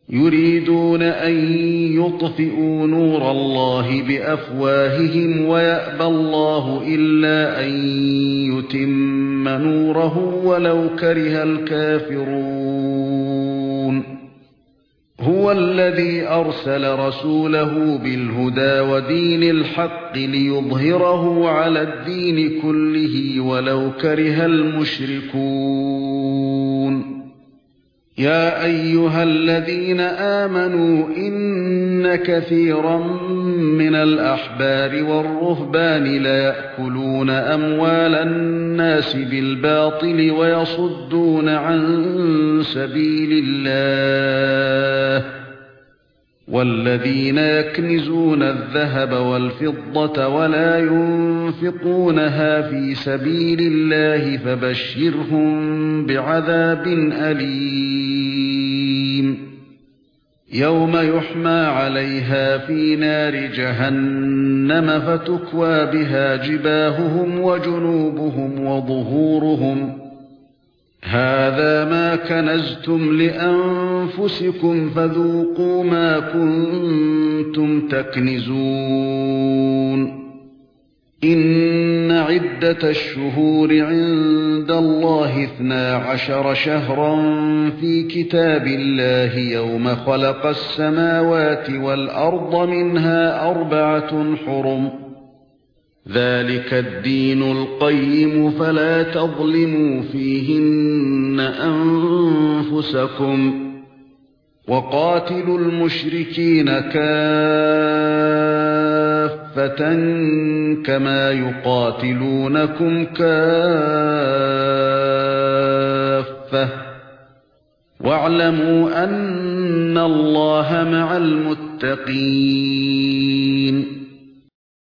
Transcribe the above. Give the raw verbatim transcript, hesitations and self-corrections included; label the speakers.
Speaker 1: يريدون أن يطفئوا نور الله بأفواههم ويأبى الله إلا أن يتم نوره ولو كره الكافرون هو الذي أرسل رسوله بالهدى ودين الحق ليظهره على الدين كله ولو كره المشركون يا أيها الذين آمنوا إن كثيرا من الأحبار والرهبان ليأكلون أموال الناس بالباطل ويصدون عن سبيل الله والذين يكنزون الذهب والفضة ولا ينفقونها في سبيل الله فبشرهم بعذاب أليم يوم يحمى عليها في نار جهنم فتكوى بها جباههم وجنوبهم وظهورهم هذا ما كنزتم لأنفسكم فذوقوا ما كنتم تكنزون إن عدة الشهور عند الله اثنا عشر شهرا في كتاب الله يوم خلق السماوات والأرض منها أربعة حرم ذلك الدين القيم فلا تظلموا فيهن أنفسكم وقاتلوا المشركين كافة كما يقاتلونكم كافة واعلموا أن الله مع المتقين